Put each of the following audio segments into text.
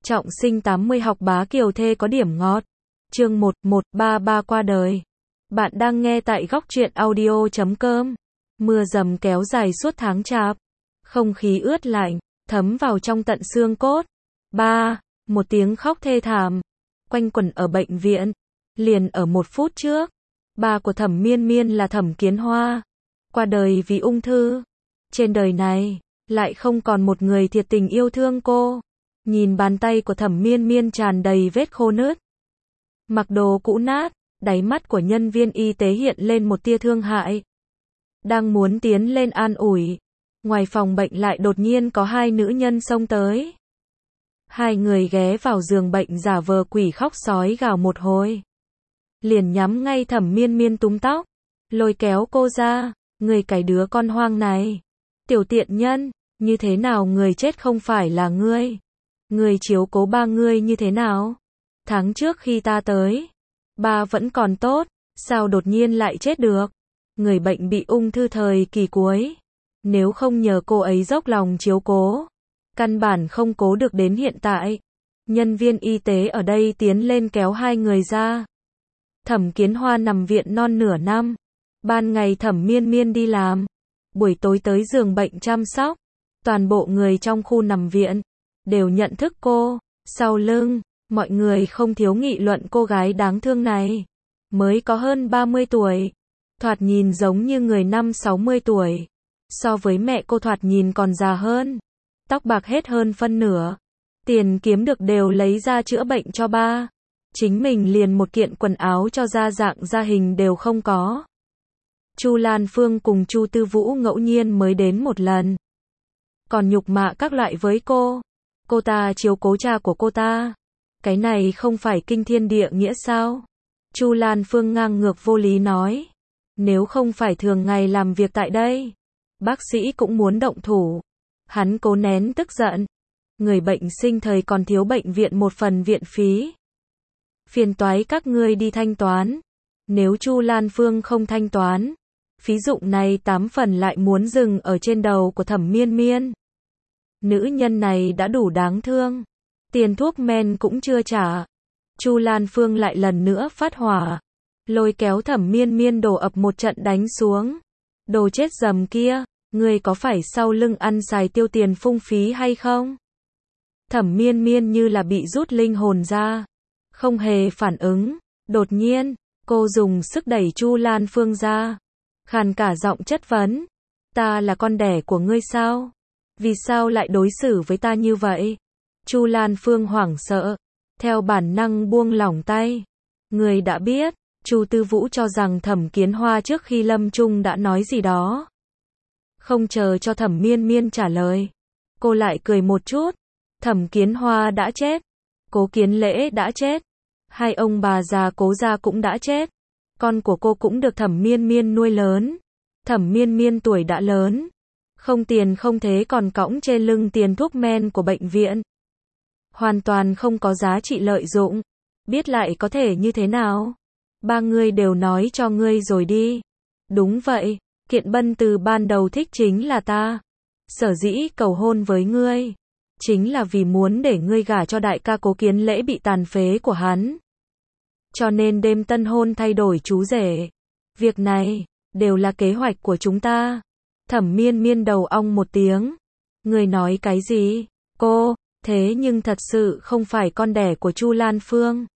Trọng sinh 80 học bá kiều thê có điểm ngọt. Chương 1133 qua đời. Bạn đang nghe tại góc truyện audio.com. Mưa dầm kéo dài suốt tháng chạp. Không khí ướt lạnh, thấm vào trong tận xương cốt. Một tiếng khóc thê thảm quanh quẩn ở bệnh viện. Liền ở 1 phút trước, ba của Thẩm Miên Miên là Thẩm Kiến Hoa qua đời vì ung thư. Trên đời này lại không còn một người thiệt tình yêu thương cô. Nhìn bàn tay của Thẩm Miên Miên tràn đầy vết khô nứt, mặc đồ cũ nát, đáy mắt của nhân viên y tế hiện lên một tia thương hại. Đang muốn tiến lên an ủi, ngoài phòng bệnh lại đột nhiên có 2 nữ nhân xông tới. 2 người ghé vào giường bệnh giả vờ quỷ khóc sói gào một hồi, liền nhắm ngay Thẩm Miên Miên túm tóc, lôi kéo cô ra. Người cái đứa con hoang này, tiểu tiện nhân, như thế nào người chết không phải là ngươi? Người chiếu cố ba ngươi như thế nào? Tháng trước khi ta tới, ba vẫn còn tốt, sao đột nhiên lại chết được? Người bệnh bị ung thư thời kỳ cuối, nếu không nhờ cô ấy dốc lòng chiếu cố, căn bản không cố được đến hiện tại. Nhân viên y tế ở đây tiến lên kéo 2 người ra. Thẩm Kiến Hoa nằm viện non nửa năm. Ban ngày Thẩm Miên Miên đi làm, buổi tối tới giường bệnh chăm sóc. Toàn bộ người trong khu nằm viện đều nhận thức cô. Sau lưng, mọi người không thiếu nghị luận cô gái đáng thương này. Mới có hơn 30 tuổi, thoạt nhìn giống như người 50-60 tuổi. So với mẹ cô thoạt nhìn còn già hơn. Tóc bạc hết hơn phân nửa. Tiền kiếm được đều lấy ra chữa bệnh cho ba. Chính mình liền một kiện quần áo cho ra dạng ra hình đều không có. Chu Lan Phương cùng Chu Tư Vũ ngẫu nhiên mới đến một lần, còn nhục mạ các loại với cô. Cô ta chiếu cố cha của cô ta, cái này không phải kinh thiên địa nghĩa sao? Chu Lan Phương ngang ngược vô lý nói, nếu không phải thường ngày làm việc tại đây, bác sĩ cũng muốn động thủ. Hắn cố nén tức giận, người bệnh sinh thời còn thiếu bệnh viện một phần viện phí. Phiền toái các ngươi đi thanh toán. Nếu Chu Lan Phương không thanh toán, phí dụng này 8 phần lại muốn dừng ở trên đầu của Thẩm Miên Miên. Nữ nhân này đã đủ đáng thương, tiền thuốc men cũng chưa trả. Chu Lan Phương lại lần nữa phát hỏa, lôi kéo Thẩm Miên Miên đổ ập một trận đánh xuống. Đồ chết dầm kia, ngươi có phải sau lưng ăn xài tiêu tiền phung phí hay không? Thẩm Miên Miên như là bị rút linh hồn ra, không hề phản ứng. Đột nhiên, cô dùng sức đẩy Chu Lan Phương ra, khàn cả giọng chất vấn, ta là con đẻ của ngươi sao? Vì sao lại đối xử với ta như vậy? Chu Lan Phương hoảng sợ, theo bản năng buông lỏng tay. Người đã biết, Chu Tư Vũ cho rằng Thẩm Kiến Hoa trước khi lâm chung đã nói gì đó. Không chờ cho Thẩm Miên Miên trả lời, cô lại cười một chút. Thẩm Kiến Hoa đã chết, Cố Kiến Lễ đã chết, 2 ông bà già Cố gia cũng đã chết. Con của cô cũng được Thẩm Miên Miên nuôi lớn. Thẩm Miên Miên tuổi đã lớn, không tiền không thế còn cõng trên lưng tiền thuốc men của bệnh viện. Hoàn toàn không có giá trị lợi dụng. Biết lại có thể như thế nào? Ba người đều nói cho ngươi rồi đi. Đúng vậy, Kiện Bân từ ban đầu thích chính là ta. Sở dĩ cầu hôn với ngươi, chính là vì muốn để ngươi gả cho đại ca Cố Kiến Lễ bị tàn phế của hắn. Cho nên đêm tân hôn thay đổi chú rể. Việc này, đều là kế hoạch của chúng ta. Thẩm Miên Miên đầu ong một tiếng. Người nói cái gì? Cô, thế nhưng thật sự không phải con đẻ của Chu Lan Phương.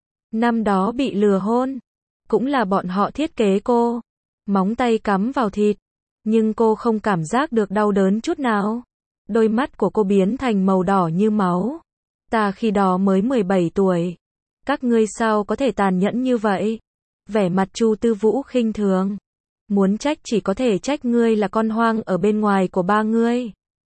Năm đó bị lừa hôn, cũng là bọn họ thiết kế cô. Móng tay cắm vào thịt, nhưng cô không cảm giác được đau đớn chút nào. Đôi mắt của cô biến thành màu đỏ như máu. Ta khi đó mới 17 tuổi. Các ngươi sao có thể tàn nhẫn như vậy? Vẻ mặt Chu Tư Vũ khinh thường. Muốn trách chỉ có thể trách ngươi là con hoang ở bên ngoài của ba ngươi.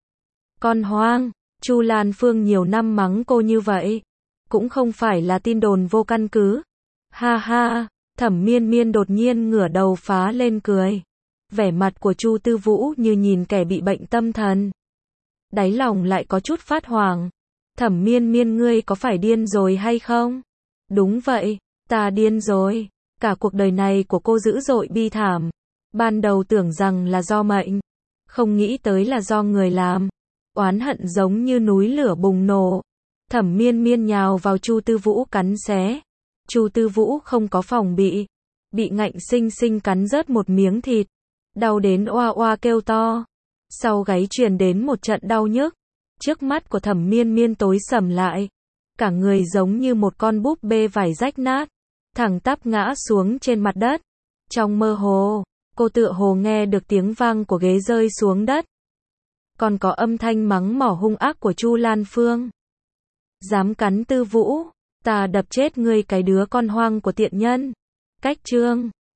Con hoang? Chu Lan Phương nhiều năm mắng cô như vậy, cũng không phải là tin đồn vô căn cứ. Ha ha, Thẩm Miên Miên đột nhiên ngửa đầu phá lên cười. Vẻ mặt của Chu Tư Vũ như nhìn kẻ bị bệnh tâm thần. Đáy lòng lại có chút phát hoảng. Thẩm Miên Miên ngươi có phải điên rồi hay không? Đúng vậy, ta điên rồi. Cả cuộc đời này của cô dữ dội bi thảm. Ban đầu tưởng rằng là do mệnh, không nghĩ tới là do người làm. Oán hận giống như núi lửa bùng nổ. Thẩm Miên Miên nhào vào Chu Tư Vũ cắn xé. Chu Tư Vũ không có phòng bị ngạnh sinh sinh cắn rớt một miếng thịt, đau đến oa oa kêu to. Sau gáy truyền đến một trận đau nhức, trước mắt của Thẩm Miên Miên tối sầm lại, cả người giống như một con búp bê vải rách nát, thẳng tắp ngã xuống trên mặt đất. Trong mơ hồ, cô tựa hồ nghe được tiếng vang của ghế rơi xuống đất, còn có âm thanh mắng mỏ hung ác của Chu Lan Phương. Dám cắn Tư Vũ, ta đập chết ngươi cái đứa con hoang của tiện nhân. Cách chương